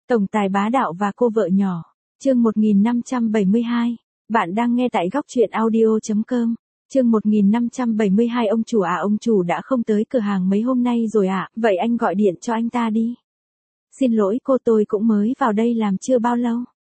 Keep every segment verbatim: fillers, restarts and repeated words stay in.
Tổng tài bá đạo và cô vợ nhỏ. Chương một nghìn năm trăm bảy mươi hai. Bạn đang nghe tại góc truyện audio chấm com. Chương một nghìn năm trăm bảy mươi hai. Ông chủ à, ông chủ đã không tới cửa hàng mấy hôm nay rồi ạ, à? Vậy anh gọi điện cho anh ta đi. Xin lỗi cô, tôi cũng mới vào đây làm chưa bao lâu.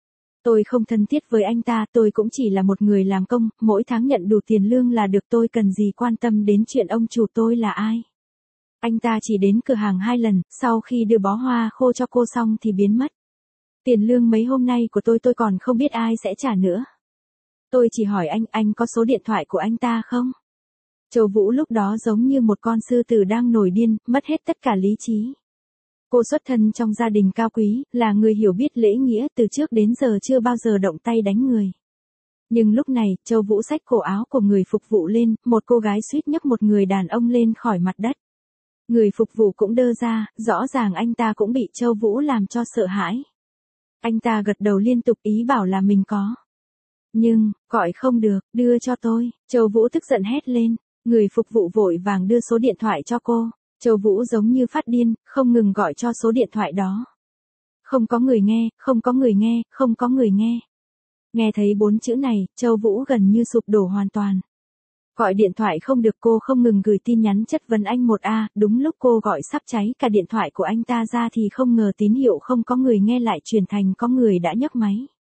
Tôi không thân thiết với anh ta, tôi cũng chỉ là một người làm công, mỗi tháng nhận đủ tiền lương là được, tôi cần gì quan tâm đến chuyện ông chủ tôi là ai. Anh ta chỉ đến cửa hàng hai lần, sau khi đưa bó hoa khô cho cô xong thì biến mất. Tiền lương mấy hôm nay của tôi tôi còn không biết ai sẽ trả nữa. Tôi chỉ hỏi anh, anh có số điện thoại của anh ta không? Châu Vũ lúc đó giống như một con sư tử đang nổi điên, mất hết tất cả lý trí. Cô xuất thân trong gia đình cao quý, là người hiểu biết lễ nghĩa, từ trước đến giờ chưa bao giờ động tay đánh người. Nhưng lúc này, Châu Vũ xách cổ áo của người phục vụ lên, một cô gái suýt nhấc một người đàn ông lên khỏi mặt đất. Người phục vụ cũng đơ ra, rõ ràng anh ta cũng bị Châu Vũ làm cho sợ hãi. Anh ta gật đầu liên tục ý bảo là mình có. Nhưng, gọi không được, đưa cho tôi. Châu Vũ tức giận hét lên. Người phục vụ vội vàng đưa số điện thoại cho cô. Châu Vũ giống như phát điên, không ngừng gọi cho số điện thoại đó. Không có người nghe, không có người nghe, không có người nghe. Nghe thấy bốn chữ này, Châu Vũ gần như sụp đổ hoàn toàn. Gọi điện thoại không được, cô không ngừng gửi tin nhắn chất vấn anh một a, đúng lúc cô gọi sắp cháy cả điện thoại của anh ta ra thì không ngờ tín hiệu không có người nghe lại truyền thành có người đã nhấc máy.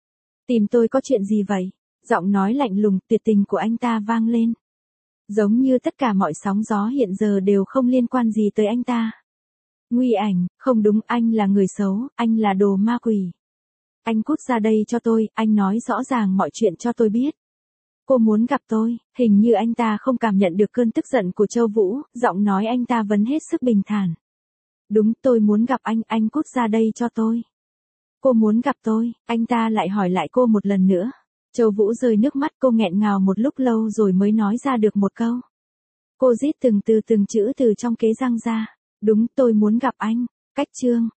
Tìm tôi có chuyện gì vậy? Giọng nói lạnh lùng tuyệt tình của anh ta vang lên. Giống như tất cả mọi sóng gió hiện giờ đều không liên quan gì tới anh ta. Nguy ảnh, không đúng, anh là người xấu, anh là đồ ma quỷ. Anh cút ra đây cho tôi, anh nói rõ ràng mọi chuyện cho tôi biết. Cô muốn gặp tôi, hình như anh ta không cảm nhận được cơn tức giận của Châu Vũ, giọng nói anh ta vẫn hết sức bình thản. Đúng, tôi muốn gặp anh, anh cút ra đây cho tôi. Cô muốn gặp tôi, anh ta lại hỏi lại cô một lần nữa. Châu Vũ rơi nước mắt, cô nghẹn ngào một lúc lâu rồi mới nói ra được một câu. Cô rít từng từ từng chữ từ trong kế răng ra. Đúng, tôi muốn gặp anh. Cách chương,